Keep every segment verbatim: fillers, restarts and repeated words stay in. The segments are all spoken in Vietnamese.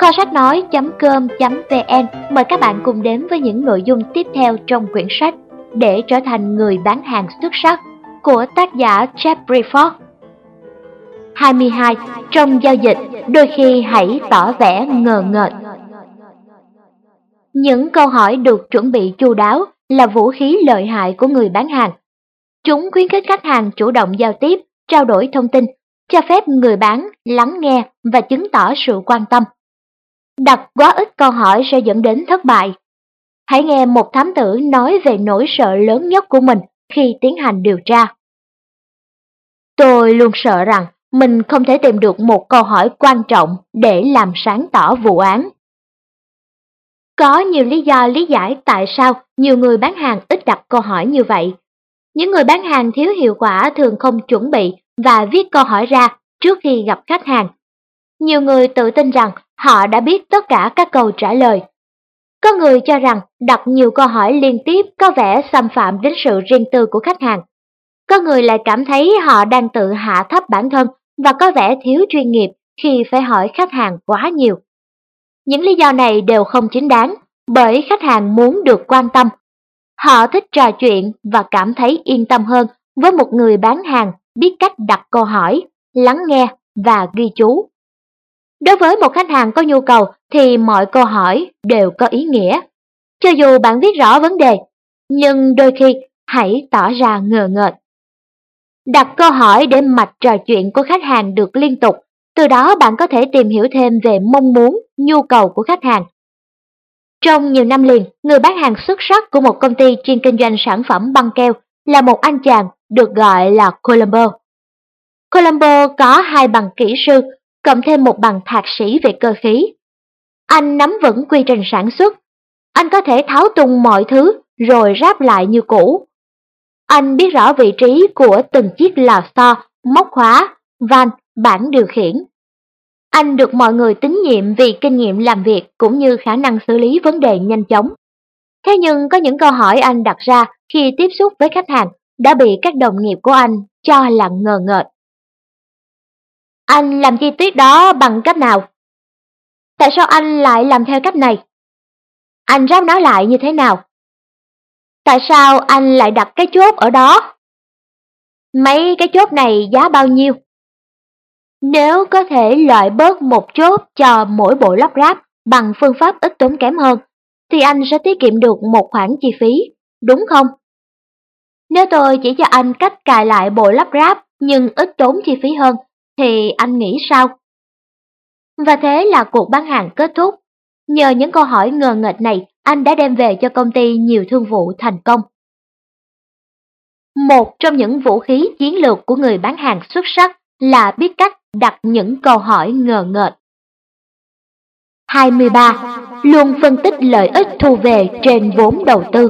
Kho sách nói.com.vn mời các bạn cùng đến với những nội dung tiếp theo trong quyển sách Để trở thành người bán hàng xuất sắc của tác giả Jeffrey Ford. hai mươi hai. Trong giao dịch, đôi khi hãy tỏ vẻ ngờ ngợt. Những câu hỏi được chuẩn bị chu đáo là vũ khí lợi hại của người bán hàng. Chúng khuyến khích khách hàng chủ động giao tiếp, trao đổi thông tin, cho phép người bán lắng nghe và chứng tỏ sự quan tâm. Đặt quá ít câu hỏi sẽ dẫn đến thất bại. Hãy nghe một thám tử nói về nỗi sợ lớn nhất của mình khi tiến hành điều tra. Tôi luôn sợ rằng mình không thể tìm được một câu hỏi quan trọng để làm sáng tỏ vụ án. Có nhiều lý do lý giải tại sao nhiều người bán hàng ít đặt câu hỏi như vậy. Những người bán hàng thiếu hiệu quả thường không chuẩn bị và viết câu hỏi ra trước khi gặp khách hàng. Nhiều người tự tin rằng họ đã biết tất cả các câu trả lời. Có người cho rằng đặt nhiều câu hỏi liên tiếp có vẻ xâm phạm đến sự riêng tư của khách hàng. Có người lại cảm thấy họ đang tự hạ thấp bản thân và có vẻ thiếu chuyên nghiệp khi phải hỏi khách hàng quá nhiều. Những lý do này đều không chính đáng, bởi khách hàng muốn được quan tâm. Họ thích trò chuyện và cảm thấy yên tâm hơn với một người bán hàng biết cách đặt câu hỏi, lắng nghe và ghi chú. Đối với một khách hàng có nhu cầu thì mọi câu hỏi đều có ý nghĩa. Cho dù bạn viết rõ vấn đề, nhưng đôi khi hãy tỏ ra ngờ ngợt. Đặt câu hỏi để mạch trò chuyện của khách hàng được liên tục, từ đó bạn có thể tìm hiểu thêm về mong muốn, nhu cầu của khách hàng. Trong nhiều năm liền, người bán hàng xuất sắc của một công ty chuyên kinh doanh sản phẩm băng keo là một anh chàng được gọi là Colombo. Colombo có hai bằng kỹ sư, cộng thêm một bằng thạc sĩ về cơ khí. Anh nắm vững quy trình sản xuất. Anh có thể tháo tung mọi thứ rồi ráp lại như cũ. Anh biết rõ vị trí của từng chiếc lò xo, móc khóa, van, bảng điều khiển. Anh được mọi người tín nhiệm vì kinh nghiệm làm việc cũng như khả năng xử lý vấn đề nhanh chóng. Thế nhưng có những câu hỏi anh đặt ra khi tiếp xúc với khách hàng đã bị các đồng nghiệp của anh cho là ngờ ngợt. Anh làm chi tiết đó bằng cách nào? Tại sao anh lại làm theo cách này? Anh ráp nó lại như thế nào? Tại sao anh lại đặt cái chốt ở đó? Mấy cái chốt này giá bao nhiêu? Nếu có thể loại bớt một chốt cho mỗi bộ lắp ráp bằng phương pháp ít tốn kém hơn, thì anh sẽ tiết kiệm được một khoản chi phí, đúng không? Nếu tôi chỉ cho anh cách cài lại bộ lắp ráp nhưng ít tốn chi phí hơn, thì anh nghĩ sao? Và thế là cuộc bán hàng kết thúc. Nhờ những câu hỏi ngờ nghệch này, anh đã đem về cho công ty nhiều thương vụ thành công. Một trong những vũ khí chiến lược của người bán hàng xuất sắc là biết cách đặt những câu hỏi ngờ nghệch. hai mươi ba. Luôn phân tích lợi ích thu về trên vốn đầu tư.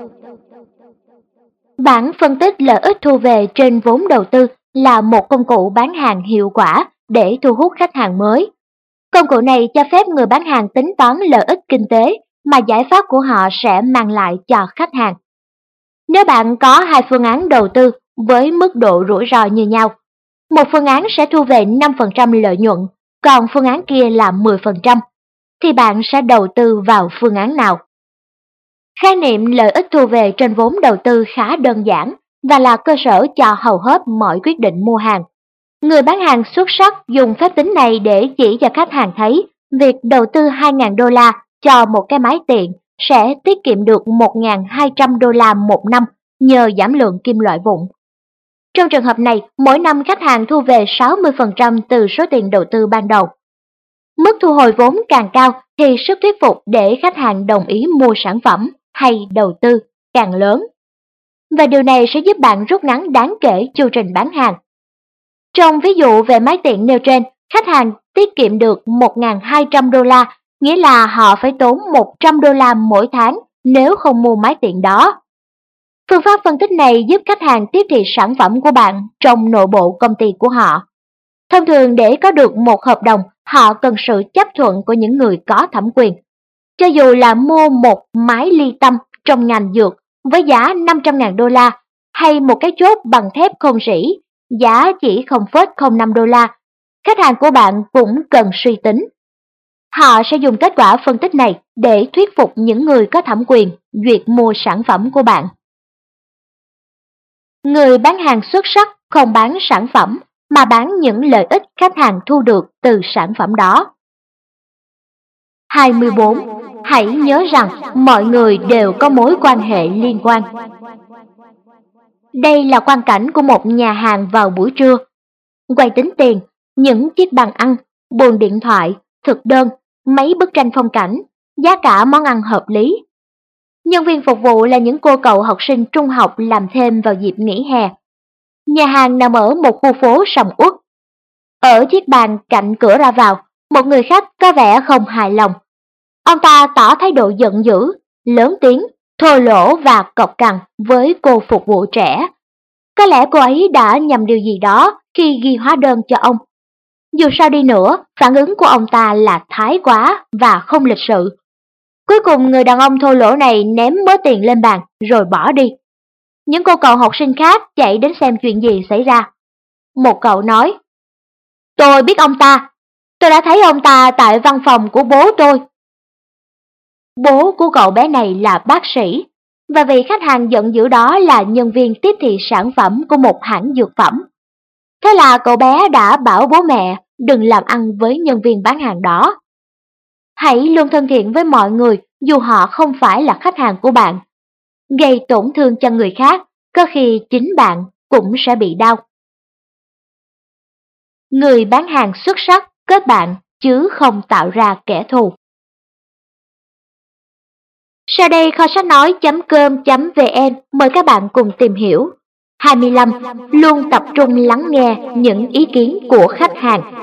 Bảng phân tích lợi ích thu về trên vốn đầu tư là một công cụ bán hàng hiệu quả để thu hút khách hàng mới. Công cụ này cho phép người bán hàng tính toán lợi ích kinh tế mà giải pháp của họ sẽ mang lại cho khách hàng. Nếu bạn có hai phương án đầu tư với mức độ rủi ro như nhau, một phương án sẽ thu về năm phần trăm lợi nhuận, còn phương án kia là mười phần trăm, thì bạn sẽ đầu tư vào phương án nào? Khái niệm lợi ích thu về trên vốn đầu tư khá đơn giản và là cơ sở cho hầu hết mọi quyết định mua hàng. Người bán hàng xuất sắc dùng phép tính này để chỉ cho khách hàng thấy việc đầu tư hai nghìn đô la cho một cái máy tiện sẽ tiết kiệm được một nghìn hai trăm đô la một năm nhờ giảm lượng kim loại vụn. Trong trường hợp này, mỗi năm khách hàng thu về sáu mươi phần trăm từ số tiền đầu tư ban đầu. Mức thu hồi vốn càng cao thì sức thuyết phục để khách hàng đồng ý mua sản phẩm hay đầu tư càng lớn. Và điều này sẽ giúp bạn rút ngắn đáng kể chu trình bán hàng. Trong ví dụ về máy tiện nêu trên, khách hàng tiết kiệm được một nghìn hai trăm đô la, nghĩa là họ phải tốn một trăm đô la mỗi tháng nếu không mua máy tiện đó. Phương pháp phân tích này giúp khách hàng tiếp thị sản phẩm của bạn trong nội bộ công ty của họ. Thông thường để có được một hợp đồng, họ cần sự chấp thuận của những người có thẩm quyền. Cho dù là mua một máy ly tâm trong ngành dược với giá năm trăm nghìn đô la hay một cái chốt bằng thép không rỉ, giá chỉ không phẩy không năm đô la, khách hàng của bạn cũng cần suy tính. Họ sẽ dùng kết quả phân tích này để thuyết phục những người có thẩm quyền duyệt mua sản phẩm của bạn. Người bán hàng xuất sắc không bán sản phẩm mà bán những lợi ích khách hàng thu được từ sản phẩm đó. hai mươi bốn. Hãy nhớ rằng mọi người đều có mối quan hệ liên quan. Đây là quang cảnh của một nhà hàng vào buổi trưa. Quầy tính tiền, những chiếc bàn ăn, buồng điện thoại, thực đơn, mấy bức tranh phong cảnh, giá cả món ăn hợp lý. Nhân viên phục vụ là những cô cậu học sinh trung học làm thêm vào dịp nghỉ hè. Nhà hàng nằm ở một khu phố sầm uất. Ở chiếc bàn cạnh cửa ra vào, một người khách có vẻ không hài lòng. Ông ta tỏ thái độ giận dữ, lớn tiếng, thô lỗ và cộc cằn với cô phục vụ trẻ. Có lẽ cô ấy đã nhầm điều gì đó khi ghi hóa đơn cho ông. Dù sao đi nữa, phản ứng của ông ta là thái quá và không lịch sự. Cuối cùng người đàn ông thô lỗ này ném mớ tiền lên bàn rồi bỏ đi. Những cô cậu học sinh khác chạy đến xem chuyện gì xảy ra. Một cậu nói, tôi biết ông ta, tôi đã thấy ông ta tại văn phòng của bố tôi. Bố của cậu bé này là bác sĩ, và vị khách hàng giận dữ đó là nhân viên tiếp thị sản phẩm của một hãng dược phẩm. Thế là cậu bé đã bảo bố mẹ đừng làm ăn với nhân viên bán hàng đó. Hãy luôn thân thiện với mọi người dù họ không phải là khách hàng của bạn. Gây tổn thương cho người khác, có khi chính bạn cũng sẽ bị đau. Người bán hàng xuất sắc kết bạn chứ không tạo ra kẻ thù. Sau đây kho sách nói chấm com chấm vn mời các bạn cùng tìm hiểu. hai mươi lăm. Luôn tập trung lắng nghe những ý kiến của khách hàng.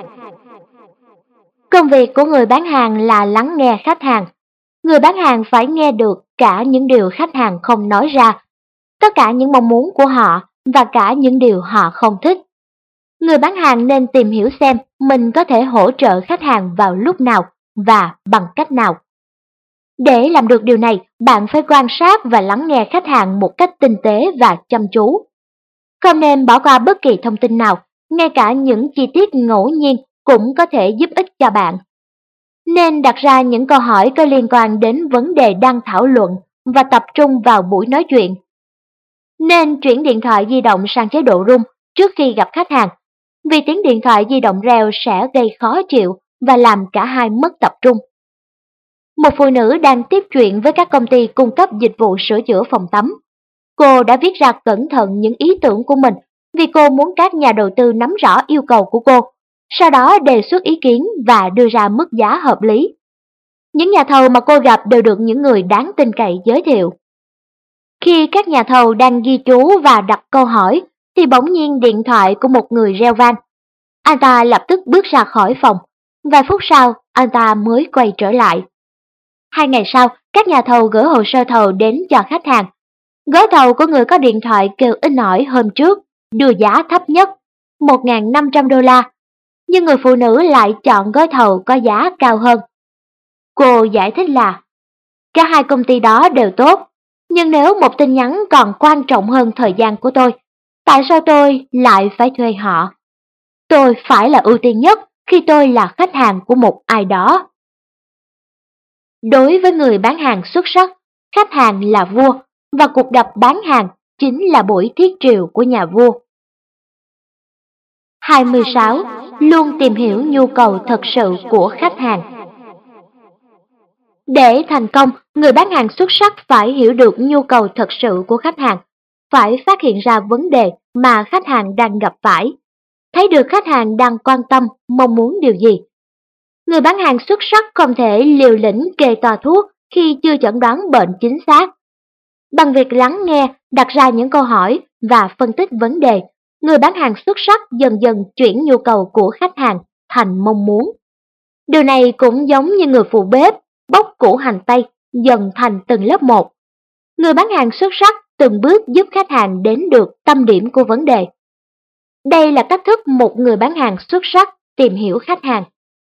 Công việc của người bán hàng là lắng nghe khách hàng. Người bán hàng phải nghe được cả những điều khách hàng không nói ra, tất cả những mong muốn của họ và cả những điều họ không thích. Người bán hàng nên tìm hiểu xem mình có thể hỗ trợ khách hàng vào lúc nào và bằng cách nào. Để làm được điều này, bạn phải quan sát và lắng nghe khách hàng một cách tinh tế và chăm chú. Không nên bỏ qua bất kỳ thông tin nào, ngay cả những chi tiết ngẫu nhiên cũng có thể giúp ích cho bạn. Nên đặt ra những câu hỏi có liên quan đến vấn đề đang thảo luận và tập trung vào buổi nói chuyện. Nên chuyển điện thoại di động sang chế độ rung trước khi gặp khách hàng, vì tiếng điện thoại di động reo sẽ gây khó chịu và làm cả hai mất tập trung. Một phụ nữ đang tiếp chuyện với các công ty cung cấp dịch vụ sửa chữa phòng tắm. Cô đã viết ra cẩn thận những ý tưởng của mình vì cô muốn các nhà đầu tư nắm rõ yêu cầu của cô, sau đó đề xuất ý kiến và đưa ra mức giá hợp lý. Những nhà thầu mà cô gặp đều được những người đáng tin cậy giới thiệu. Khi các nhà thầu đang ghi chú và đặt câu hỏi, thì bỗng nhiên điện thoại của một người reo vang. Anh ta lập tức bước ra khỏi phòng. Vài phút sau, anh ta mới quay trở lại. Hai ngày sau, các nhà thầu gửi hồ sơ thầu đến cho khách hàng. Gói thầu của người có điện thoại kêu in ỏi hôm trước, đưa giá thấp nhất, một nghìn năm trăm đô la. Nhưng người phụ nữ lại chọn gói thầu có giá cao hơn. Cô giải thích là, cả hai công ty đó đều tốt, nhưng nếu một tin nhắn còn quan trọng hơn thời gian của tôi, tại sao tôi lại phải thuê họ? Tôi phải là ưu tiên nhất khi tôi là khách hàng của một ai đó. Đối với người bán hàng xuất sắc, khách hàng là vua, và cuộc gặp bán hàng chính là buổi thiết triều của nhà vua. hai mươi sáu. Luôn tìm hiểu nhu cầu thật sự của khách hàng. Để thành công, người bán hàng xuất sắc phải hiểu được nhu cầu thật sự của khách hàng, phải phát hiện ra vấn đề mà khách hàng đang gặp phải, thấy được khách hàng đang quan tâm, mong muốn điều gì. Người bán hàng xuất sắc không thể liều lĩnh kê toa thuốc khi chưa chẩn đoán bệnh chính xác. Bằng việc lắng nghe, đặt ra những câu hỏi và phân tích vấn đề, người bán hàng xuất sắc dần dần chuyển nhu cầu của khách hàng thành mong muốn. Điều này cũng giống như người phụ bếp bóc củ hành tây dần thành từng lớp một. Người bán hàng xuất sắc từng bước giúp khách hàng đến được tâm điểm của vấn đề. Đây là cách thức một người bán hàng xuất sắc tìm hiểu khách hàng.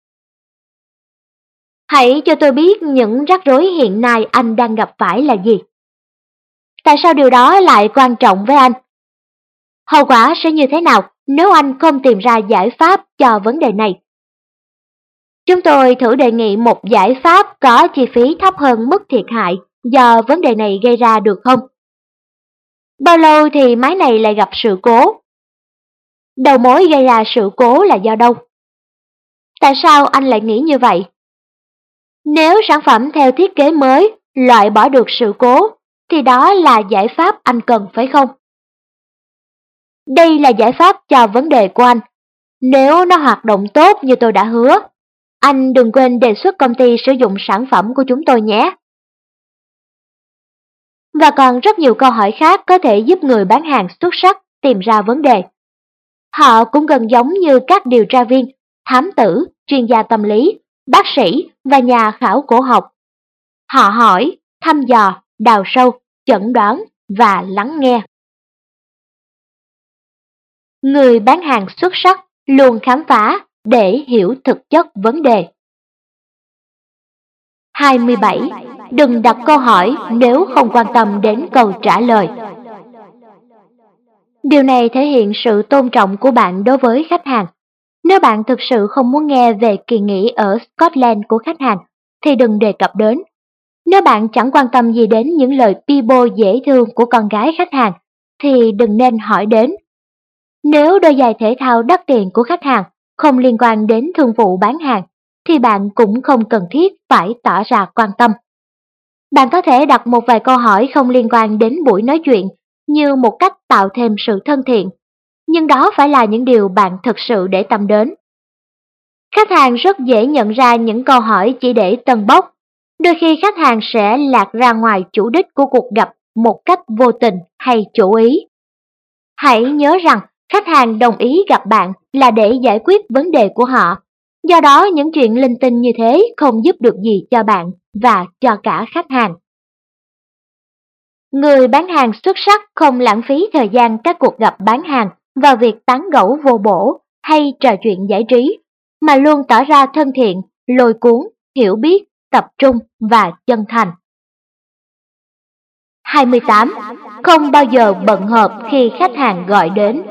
Hãy cho tôi biết những rắc rối hiện nay anh đang gặp phải là gì. Tại sao điều đó lại quan trọng với anh? Hậu quả sẽ như thế nào nếu anh không tìm ra giải pháp cho vấn đề này? Chúng tôi thử đề nghị một giải pháp có chi phí thấp hơn mức thiệt hại do vấn đề này gây ra được không? Bao lâu thì máy này lại gặp sự cố? Đầu mối gây ra sự cố là do đâu? Tại sao anh lại nghĩ như vậy? Nếu sản phẩm theo thiết kế mới loại bỏ được sự cố, thì đó là giải pháp anh cần phải không? Đây là giải pháp cho vấn đề của anh. Nếu nó hoạt động tốt như tôi đã hứa, anh đừng quên đề xuất công ty sử dụng sản phẩm của chúng tôi nhé. Và còn rất nhiều câu hỏi khác có thể giúp người bán hàng xuất sắc tìm ra vấn đề. Họ cũng gần giống như các điều tra viên, thám tử, chuyên gia tâm lý, bác sĩ và nhà khảo cổ học. Họ hỏi, thăm dò, đào sâu, chẩn đoán và lắng nghe. Người bán hàng xuất sắc luôn khám phá để hiểu thực chất vấn đề. hai mươi bảy. Đừng đặt câu hỏi nếu không quan tâm đến câu trả lời. Điều này thể hiện sự tôn trọng của bạn đối với khách hàng. Nếu bạn thực sự không muốn nghe về kỳ nghỉ ở Scotland của khách hàng, thì đừng đề cập đến. Nếu bạn chẳng quan tâm gì đến những lời pi bô dễ thương của con gái khách hàng, thì đừng nên hỏi đến. Nếu đôi giày thể thao đắt tiền của khách hàng không liên quan đến thương vụ bán hàng, thì bạn cũng không cần thiết phải tỏ ra quan tâm. Bạn có thể đặt một vài câu hỏi không liên quan đến buổi nói chuyện như một cách tạo thêm sự thân thiện, nhưng đó phải là những điều bạn thực sự để tâm đến. Khách hàng rất dễ nhận ra những câu hỏi chỉ để tâng bốc. Đôi khi khách hàng sẽ lạc ra ngoài chủ đích của cuộc gặp một cách vô tình hay chủ ý. Hãy nhớ rằng khách hàng đồng ý gặp bạn là để giải quyết vấn đề của họ. Do đó những chuyện linh tinh như thế không giúp được gì cho bạn và cho cả khách hàng. Người bán hàng xuất sắc không lãng phí thời gian các cuộc gặp bán hàng vào việc tán gẫu vô bổ hay trò chuyện giải trí, mà luôn tỏ ra thân thiện, lôi cuốn, hiểu biết, tập trung và chân thành. hai mươi tám. Không bao giờ bận hộp khi khách hàng gọi đến.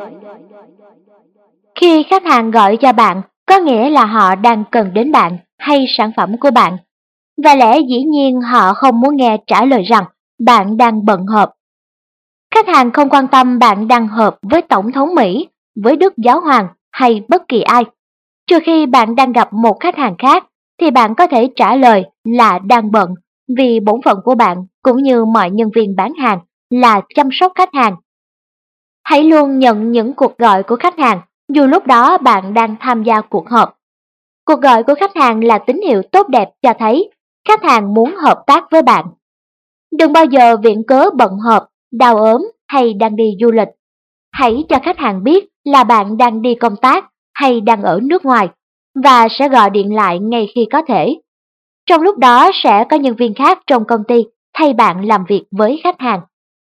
Khi khách hàng gọi cho bạn, có nghĩa là họ đang cần đến bạn hay sản phẩm của bạn. Và lẽ dĩ nhiên họ không muốn nghe trả lời rằng bạn đang bận họp. Khách hàng không quan tâm bạn đang họp với Tổng thống Mỹ, với Đức Giáo Hoàng hay bất kỳ ai. Trừ khi bạn đang gặp một khách hàng khác, thì bạn có thể trả lời là đang bận, vì bổn phận của bạn cũng như mọi nhân viên bán hàng là chăm sóc khách hàng. Hãy luôn nhận những cuộc gọi của khách hàng, dù lúc đó bạn đang tham gia cuộc họp. Cuộc gọi của khách hàng là tín hiệu tốt đẹp cho thấy khách hàng muốn hợp tác với bạn. Đừng bao giờ viện cớ bận họp, đau ốm hay đang đi du lịch. Hãy cho khách hàng biết là bạn đang đi công tác hay đang ở nước ngoài và sẽ gọi điện lại ngay khi có thể. Trong lúc đó sẽ có nhân viên khác trong công ty thay bạn làm việc với khách hàng.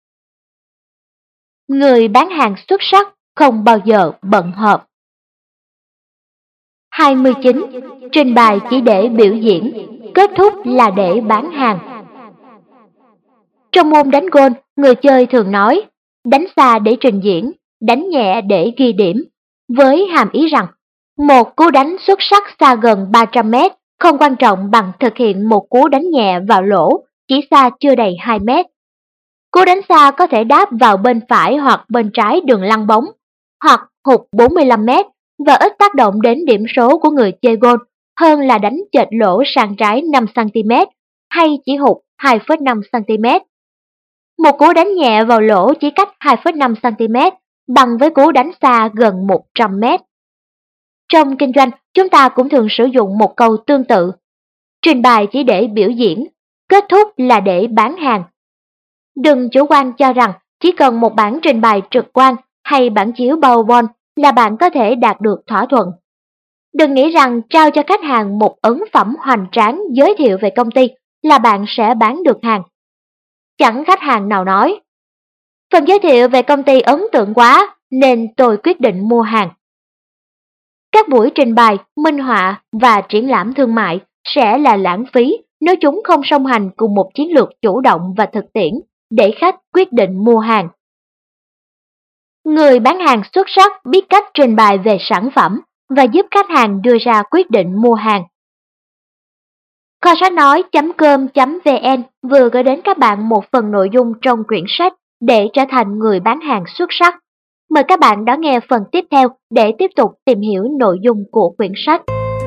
Người bán hàng xuất sắc không bao giờ bận họp. hai mươi chín. Trình bày chỉ để biểu diễn, kết thúc là để bán hàng. Trong môn đánh golf, người chơi thường nói, đánh xa để trình diễn, đánh nhẹ để ghi điểm, với hàm ý rằng, một cú đánh xuất sắc xa gần ba trăm mét không quan trọng bằng thực hiện một cú đánh nhẹ vào lỗ chỉ xa chưa đầy hai mét. Cú đánh xa có thể đáp vào bên phải hoặc bên trái đường lăn bóng, hoặc hụt bốn mươi lăm mét và ít tác động đến điểm số của người chơi golf hơn là đánh chệch lỗ sang trái năm xăng-ti-mét hay chỉ hụt hai phẩy năm xăng-ti-mét. Một cú đánh nhẹ vào lỗ chỉ cách hai phẩy năm xăng-ti-mét bằng với cú đánh xa gần một trăm mét. Trong kinh doanh, chúng ta cũng thường sử dụng một câu tương tự. Trình bày chỉ để biểu diễn, kết thúc là để bán hàng. Đừng chủ quan cho rằng chỉ cần một bản trình bày trực quan hay bản chiếu PowerPoint là bạn có thể đạt được thỏa thuận. Đừng nghĩ rằng trao cho khách hàng một ấn phẩm hoành tráng giới thiệu về công ty là bạn sẽ bán được hàng. Chẳng khách hàng nào nói, phần giới thiệu về công ty ấn tượng quá nên tôi quyết định mua hàng. Các buổi trình bày, minh họa và triển lãm thương mại sẽ là lãng phí nếu chúng không song hành cùng một chiến lược chủ động và thực tiễn để khách quyết định mua hàng. Người bán hàng xuất sắc biết cách trình bày về sản phẩm và giúp khách hàng đưa ra quyết định mua hàng. Kho sách nói chấm com chấm vn vừa gửi đến các bạn một phần nội dung trong quyển sách để trở thành người bán hàng xuất sắc. Mời các bạn đón nghe phần tiếp theo để tiếp tục tìm hiểu nội dung của quyển sách.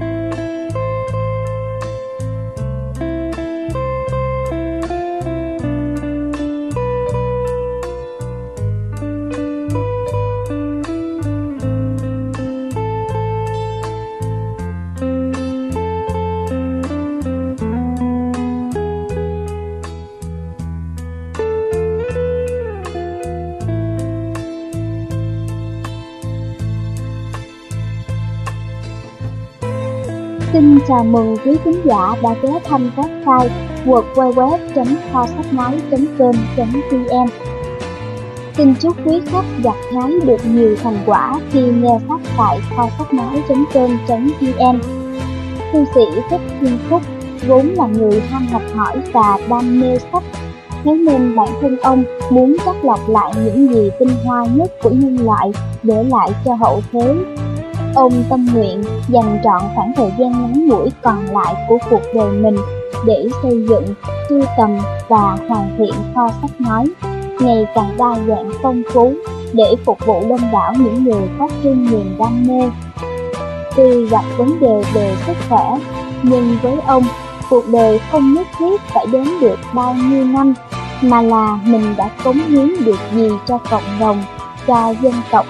Xin chào mừng quý khán giả đã ghé thăm website w w w chấm kho sách nói chấm com chấm vn. Xin chúc quý khách gặt hái được nhiều thành quả khi nghe sách tại kho sách nói chấm com chấm vn. Thư sĩ Thích Thiên Phúc vốn là người ham học hỏi và đam mê sách, thế nên bản thân ông muốn chắt lọc lại những gì tinh hoa nhất của nhân loại để lại cho hậu thế. Ông tâm nguyện dành trọn khoảng thời gian ngắn ngủi còn lại của cuộc đời mình để xây dựng, sưu tầm và hoàn thiện kho sách nói ngày càng đa dạng phong phú để phục vụ đông đảo những người có chung niềm đam mê. Tuy gặp vấn đề về sức khỏe, nhưng với ông, cuộc đời không nhất thiết phải đến được bao nhiêu năm, mà là mình đã cống hiến được gì cho cộng đồng, cho dân tộc.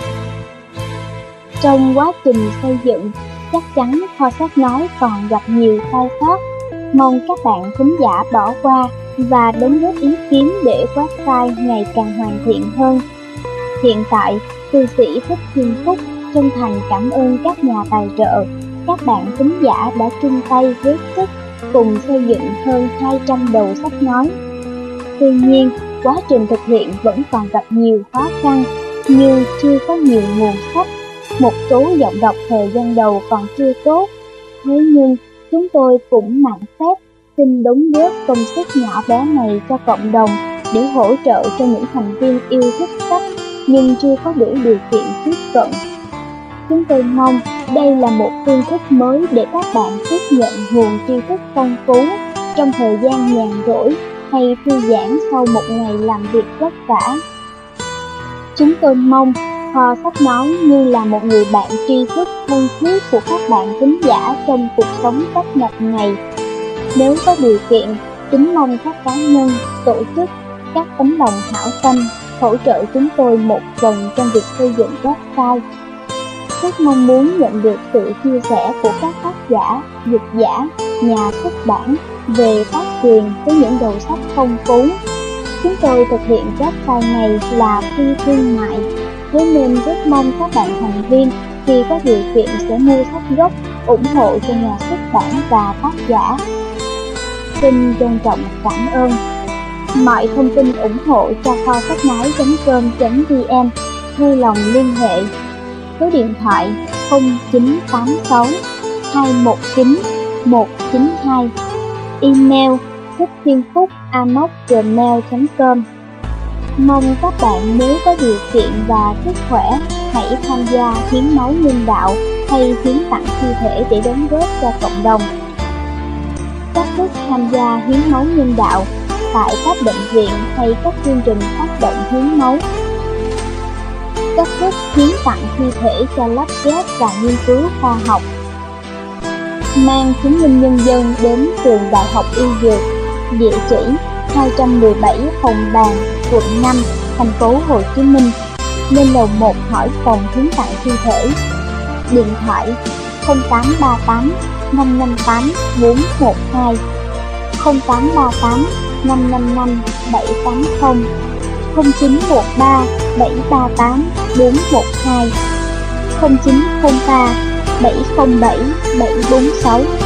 Trong quá trình xây dựng, chắc chắn kho sách nói còn gặp nhiều sai sót. Mong các bạn khán giả bỏ qua và đóng góp ý kiến để website ngày càng hoàn thiện hơn. Hiện tại, thư sĩ Thích Thiên Phúc chân thành cảm ơn các nhà tài trợ, các bạn khán giả đã chung tay góp sức cùng xây dựng hơn hai trăm đầu sách nói. Tuy nhiên, quá trình thực hiện vẫn còn gặp nhiều khó khăn như chưa có nhiều nguồn sách, một số giọng đọc thời gian đầu còn chưa tốt. Thế nhưng, chúng tôi cũng mạn phép xin đóng góp công sức nhỏ bé này cho cộng đồng để hỗ trợ cho những thành viên yêu thích sách nhưng chưa có đủ điều kiện tiếp cận. Chúng tôi mong đây là một phương thức mới để các bạn tiếp nhận nguồn tri thức phong phú trong thời gian nhàn rỗi hay thư giãn sau một ngày làm việc vất vả. Chúng tôi mong kho sách nói như là một người bạn tri thức thân thiết của các bạn thính giả trong cuộc sống tấp nập này. Nếu có điều kiện, kính mong các cá nhân, tổ chức, các tấm lòng hảo tâm hỗ trợ chúng tôi một phần trong việc xây dựng website. Rất mong muốn nhận được sự chia sẻ của các tác giả, dịch giả, nhà xuất bản về tác quyền với những đầu sách phong phú. Chúng tôi thực hiện website này là phi thương mại, thế nên rất mong các bạn thành viên khi có điều kiện sẽ mua sách gốc, ủng hộ cho nhà xuất bản và tác giả. Xin trân trọng cảm ơn. Mọi thông tin ủng hộ cho kho sách nói chấm com chấm vn vui lòng liên hệ. Số điện thoại không chín tám sáu hai một chín một chín hai, email thích thiên phúc a m o c gmail chấm com. Mong các bạn nếu có điều kiện và sức khỏe hãy tham gia hiến máu nhân đạo hay hiến tặng thi thể để đóng góp cho cộng đồng. Cách thức tham gia hiến máu nhân đạo tại các bệnh viện hay các chương trình phát động hiến máu. Cách thức hiến tặng thi thể cho lắp ghép và nghiên cứu khoa học. Mang chứng minh nhân dân đến trường Đại học Y Dược, địa chỉ hai trăm mười bảy Hồng Bàng, quận năm, thành phố Hồ Chí Minh. Lên lầu một hỏi phòng hiến tặng thi thể. Điện thoại không tám ba tám năm năm tám bốn một hai, không tám ba tám năm năm năm bảy tám không, không chín một ba bảy ba tám bốn một hai, không chín không ba bảy không bảy bảy bốn sáu.